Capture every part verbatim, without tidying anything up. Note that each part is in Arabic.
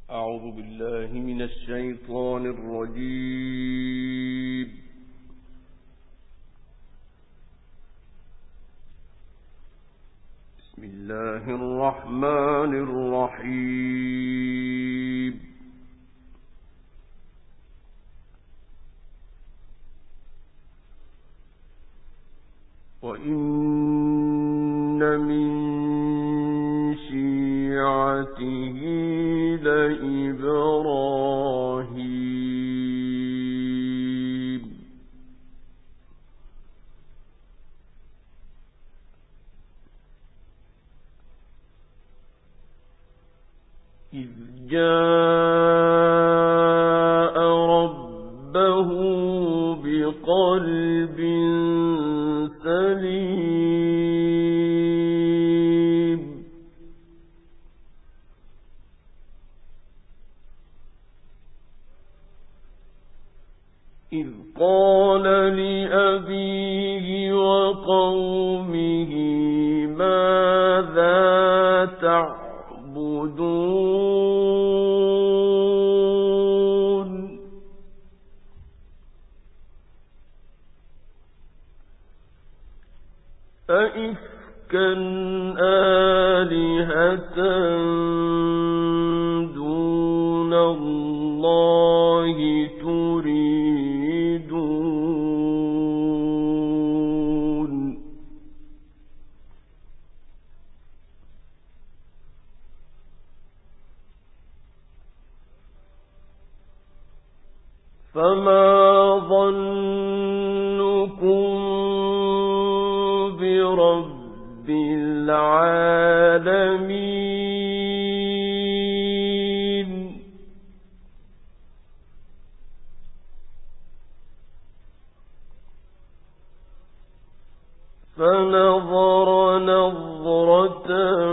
أعوذ بالله من الشيطان الرجيم. بسم الله الرحمن الرحيم. وإن من شيعته لإبراهيم إذ جاء ربه بقلب سليم إذ قال لأبيه وقومه ماذا تعبدون أئفكا آلهة دون الله تريدون فما ظنكم برب العالمين فنظر نظرة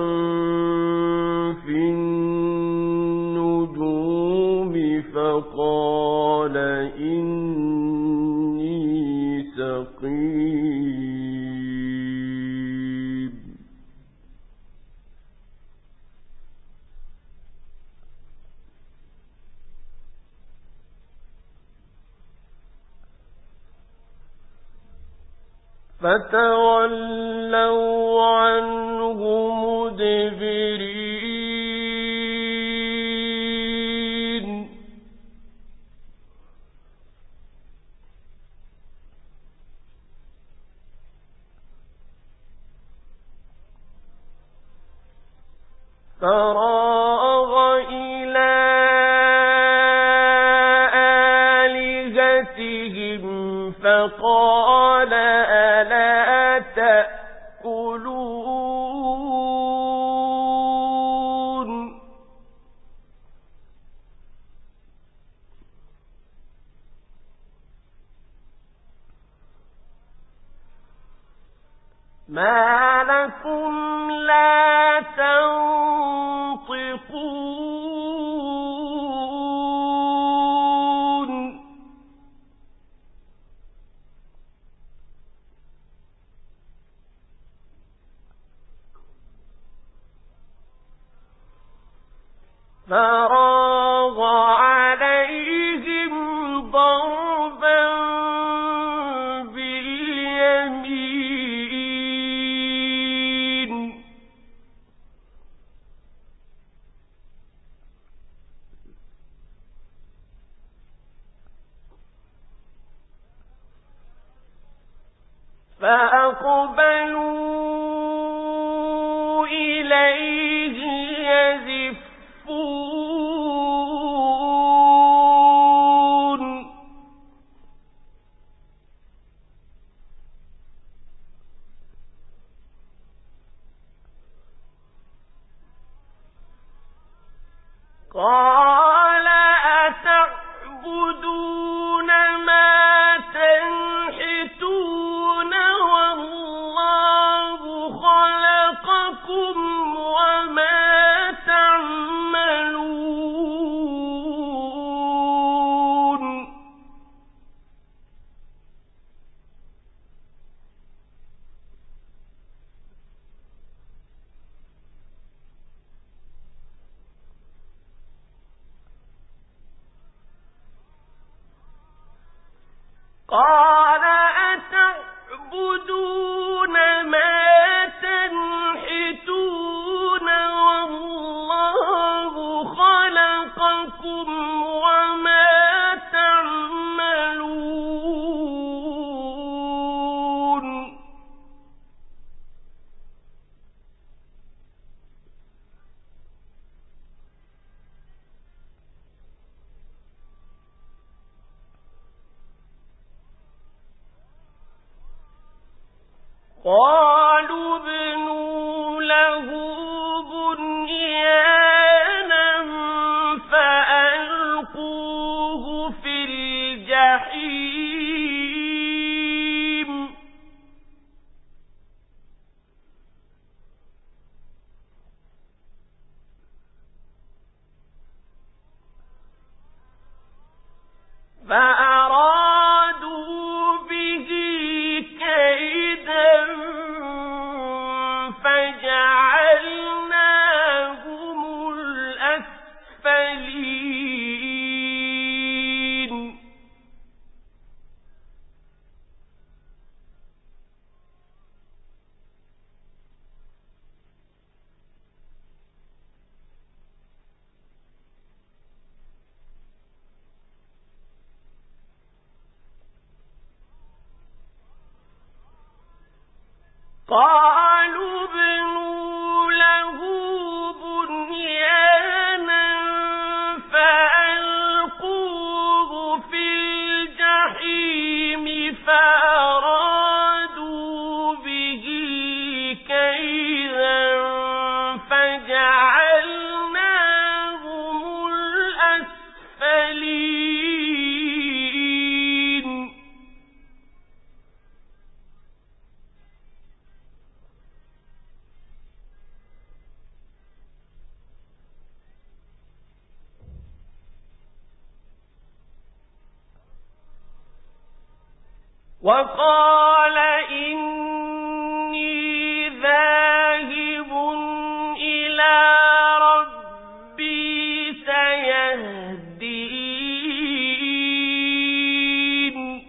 في النجوم فقال إني سقيم فتولوا عنه مدبرين فراغ إلى آلهتهم فقال ألا تأكلون ما لكم لا تنطقون فراغ عليهم ضربا باليمين فأقبلوا إليه يزفون قال أتعبدون ما تنحتون والله خلقكم وما تعملون قالوا ابنوا له بنيانا فألقوه في الجحيم فأرادوا به كيدا فجعلناهم الأسفلين قالوا ابنوا له بنيانا فألقوه في الجحيم فأرادوا به كيدا فجعلناهم الأسفلين وقال إني ذاهب إلى ربي سيهدين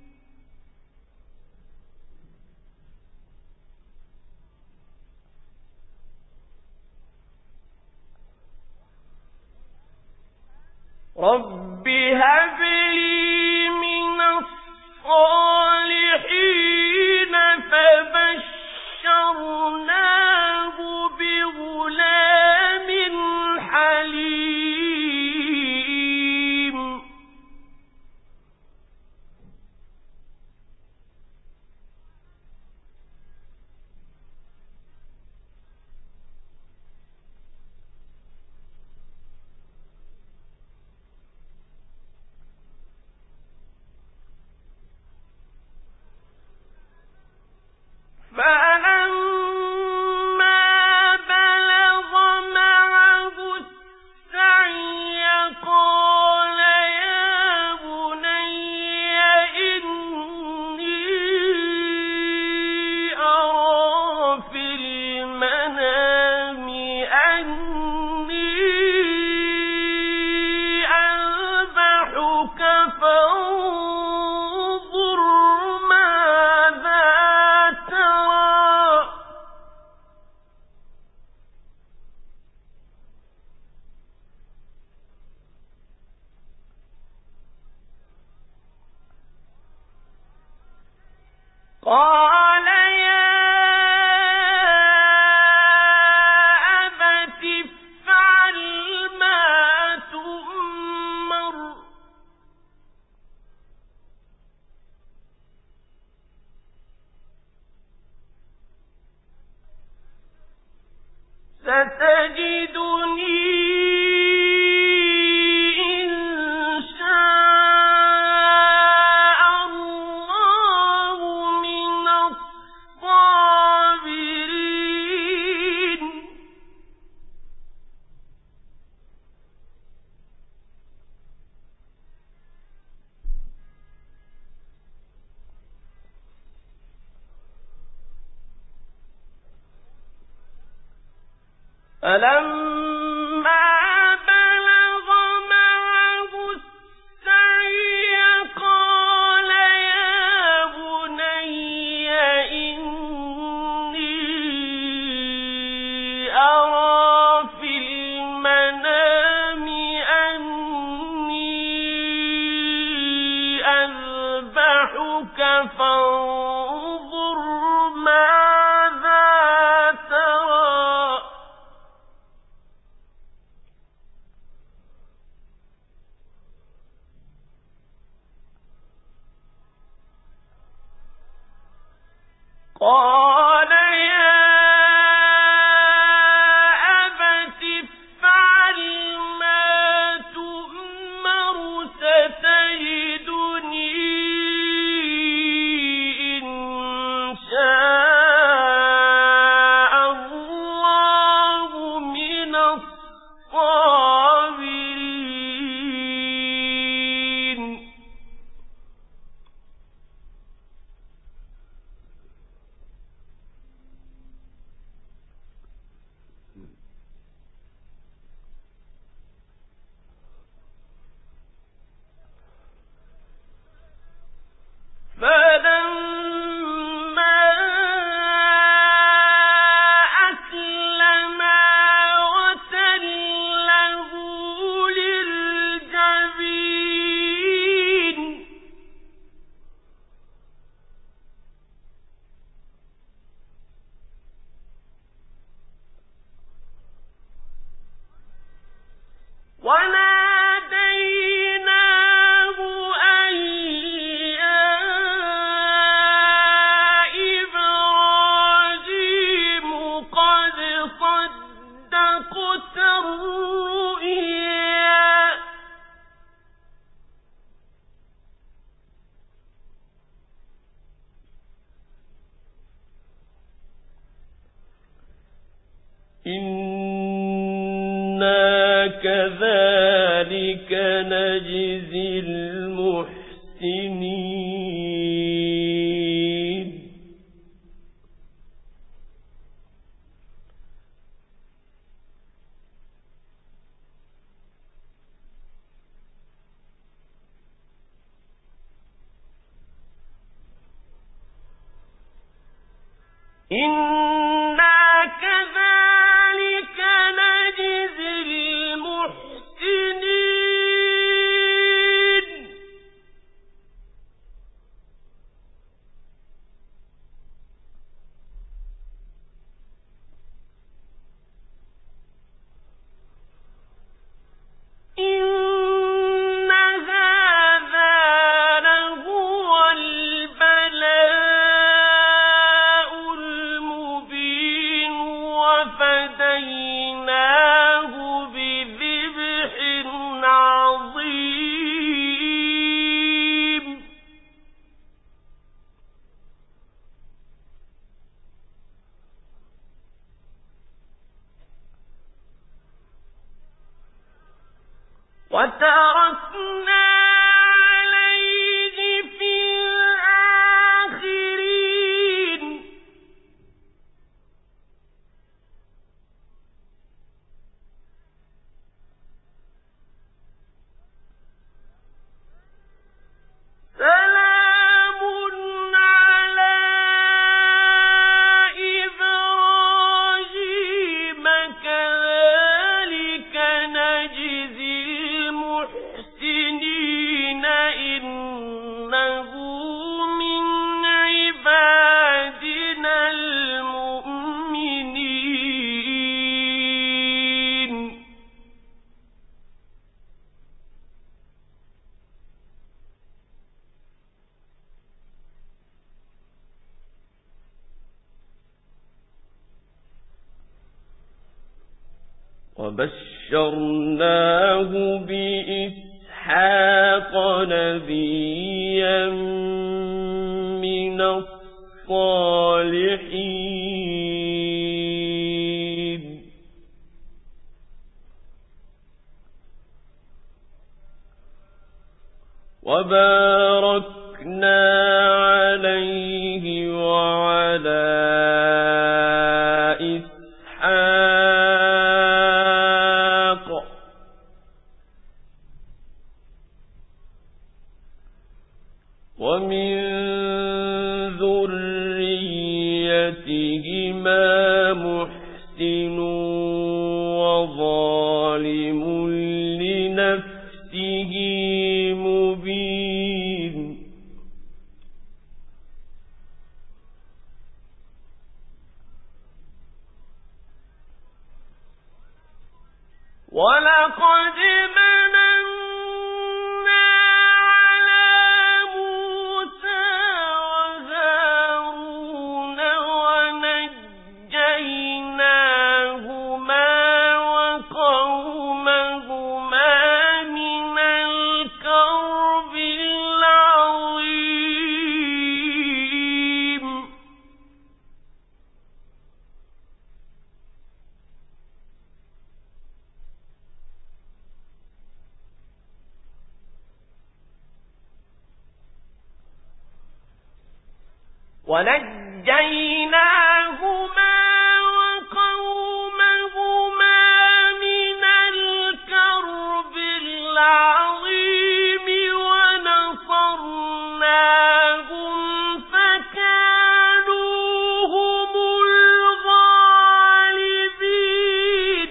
رب هب لي من الصالحين فبشرناه بغلام حليم فلما بلغ معه السعي قال يا بني إني أرى في المنام أني أذبحك فانظر ماذا ترى قال يا أبت افعل ما تؤمر ستجدني إن شاء الله من الصابرين فلما بلغ معه السعي قال يا بني إني أرى في المنام أني أذبحك فانظر ماذا ترى قال يا أبت افعل ما تؤمر ستجدني إن شاء الله من الصابرين. فلما أسلما وتله للجبين وناديناه أن يا إبراهيم قد صدقت الرؤيا إنا كذلك نجزي المحسنين. إنا كذلك نجزي المحسنين. إن هذا لهو البلاء المبين وفديناه بذبح عظيم. وتركنا عليه في الآخرين. سلام على إبراهيم كذلك نجزي المحسنين إنه من عبادنا المؤمنين. وبشرناه بإسحاق نبيا من الصالحين. وباركنا عليه وعلى إسحاق ومن ذريتهما محسن وظالم لنفسه مبين. ولقد مننا على موسى وهارون ونجيناهما وقومهما من الكرب العظيم ونصرناهم فكانوا هم الغالبين.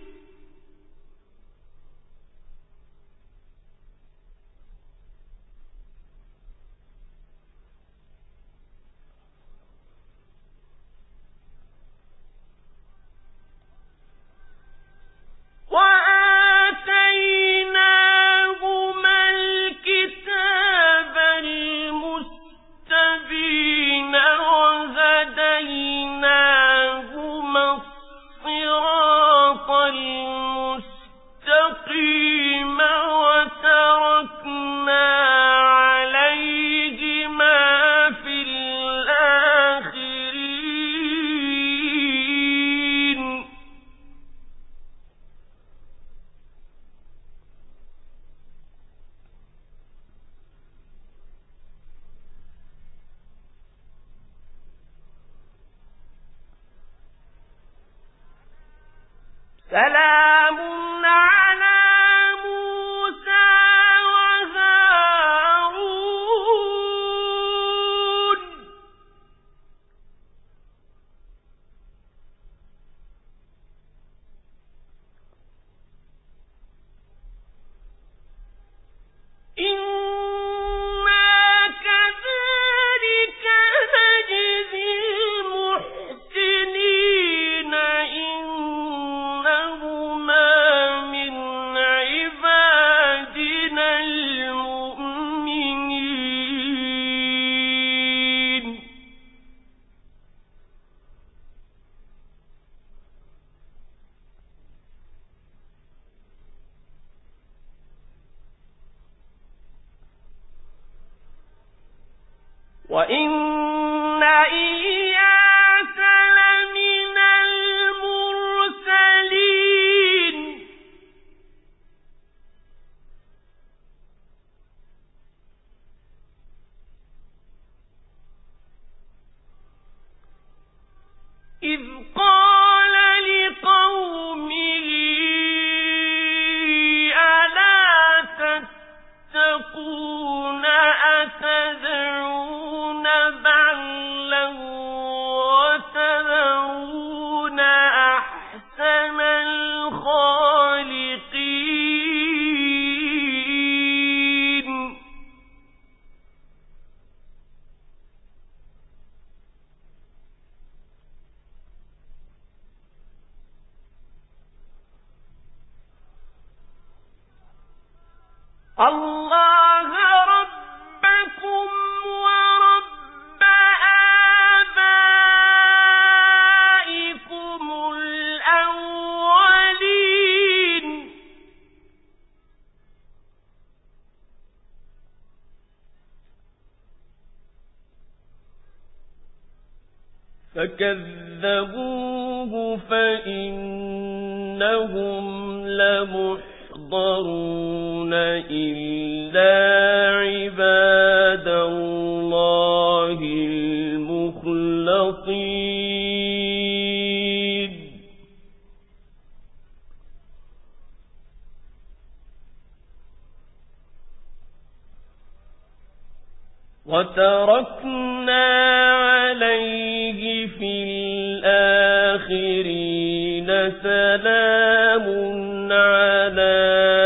وآتيناهما الكتاب المستبين وهديناهما الصراط المستقيم وتركنا عليهما في الآخرين. سلام على موسى وهارون. إنا كذلك نجزي المحسنين. إنهما من عبادنا المؤمنين. وإن إلياس لمن المرسلين. إذ قال لقومه ألا تتقون أتدعون بعلا وتذرون أحسن الخالقين. الله ربكم ورب آبائكم الأولين. فكذبوه فإنهم لمحضرون إلا عباد الله المخلصين. وتركنا عليه في الآخرين سلام على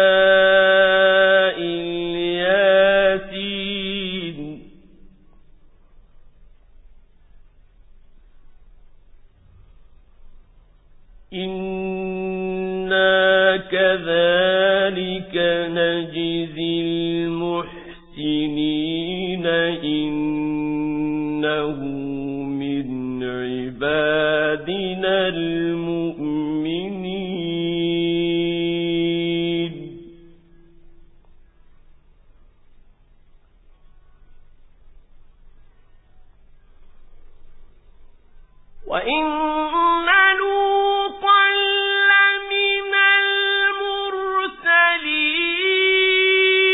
الياسين. إنا كذلك نجزي المحسنين. إنه من عبادنا المؤمنين. وإن لوطا لمن المرسلين.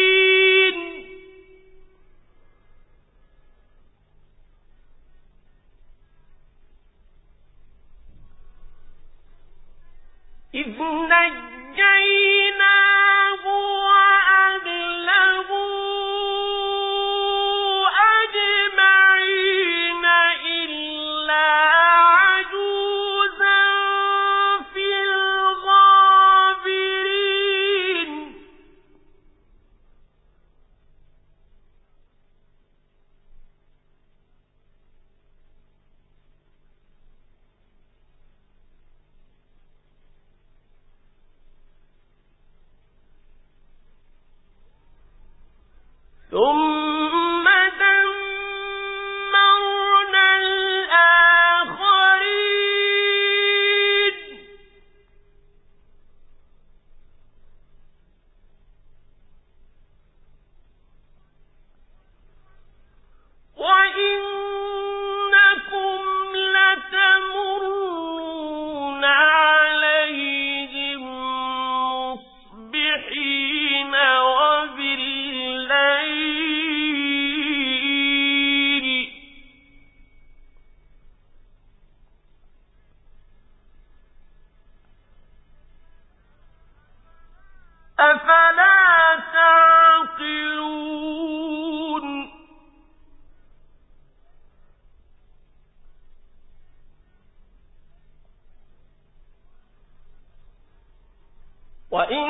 وإن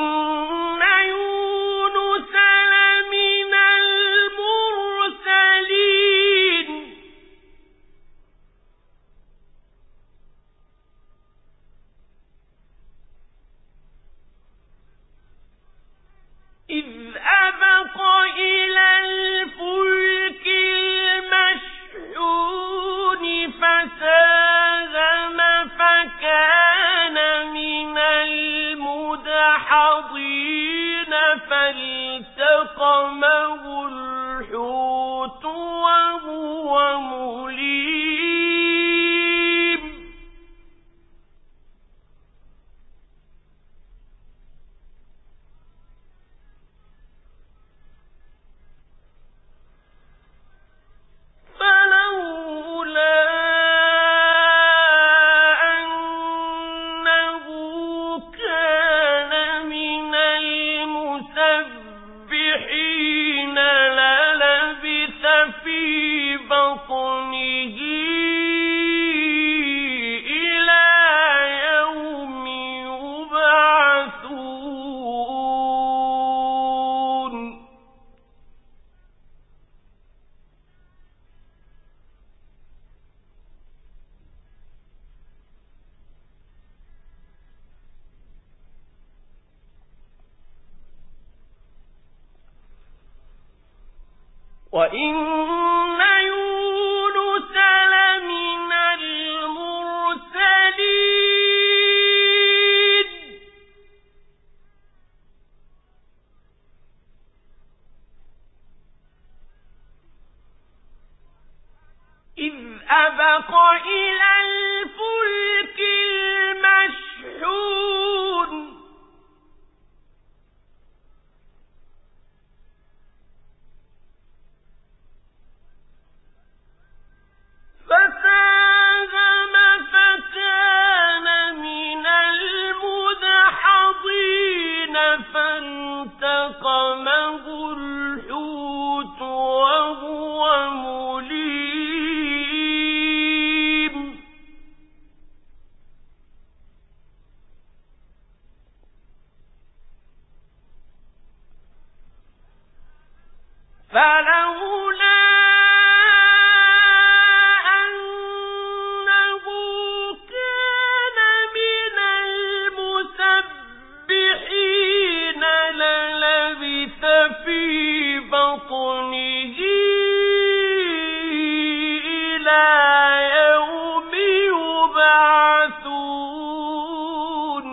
يونس لمن المرسلين إذ أبق إلى الفلك المشحون فساهم فكان من المدحضين فالتقمه الحوت وهو مليم فلولا أنه كان من المسبحين للبث في بطنه إلى يوم يبعثون وإن يونس لمن المرسلين إذ أبق إلى الفلك المشحون فساهم فكان من المدحضين فالتقمه الحوت وهو مليم فلولا في بطنه إلى يوم يبعثون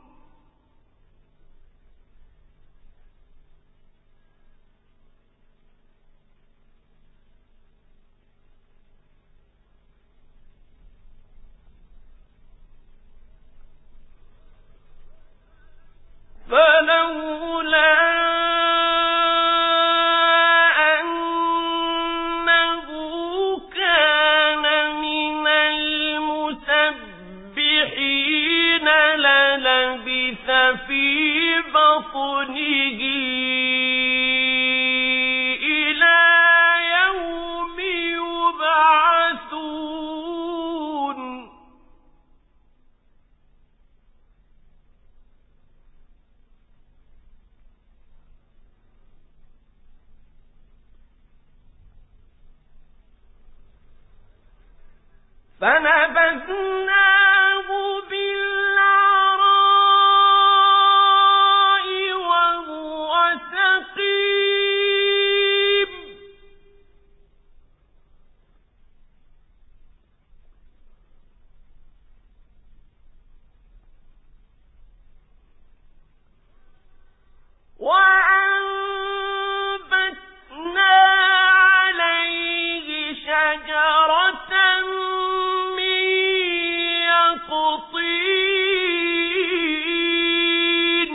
فلولا في بطنه إلى يوم يبعثون فنبذناه بالعراء وهو سقيم وأنبتنا عليه شجرة من يقطين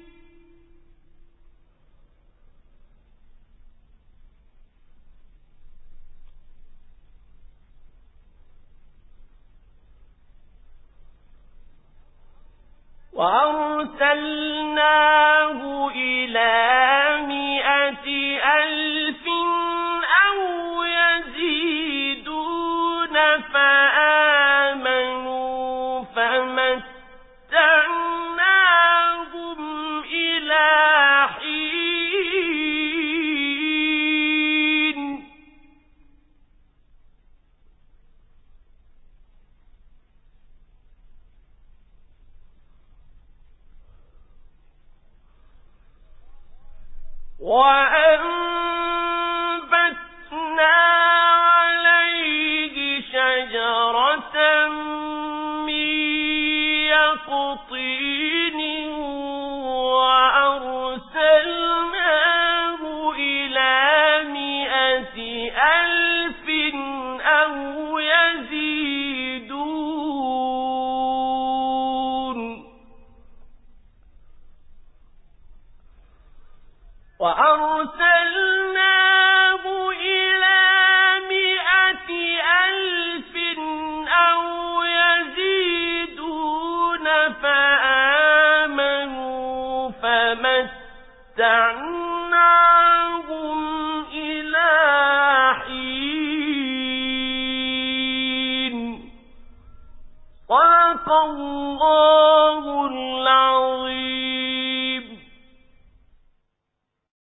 وأرسلناه إلى مائة ألف أو يزيدون فآمنوا فمتعناهم وأنبتنا عليه شجرة من يقطين وأرسلناه إلى مائة ألف أو يزيدون وأرسلناه إلى مائة ألف أو يزيدون فآمنوا فمتعناهم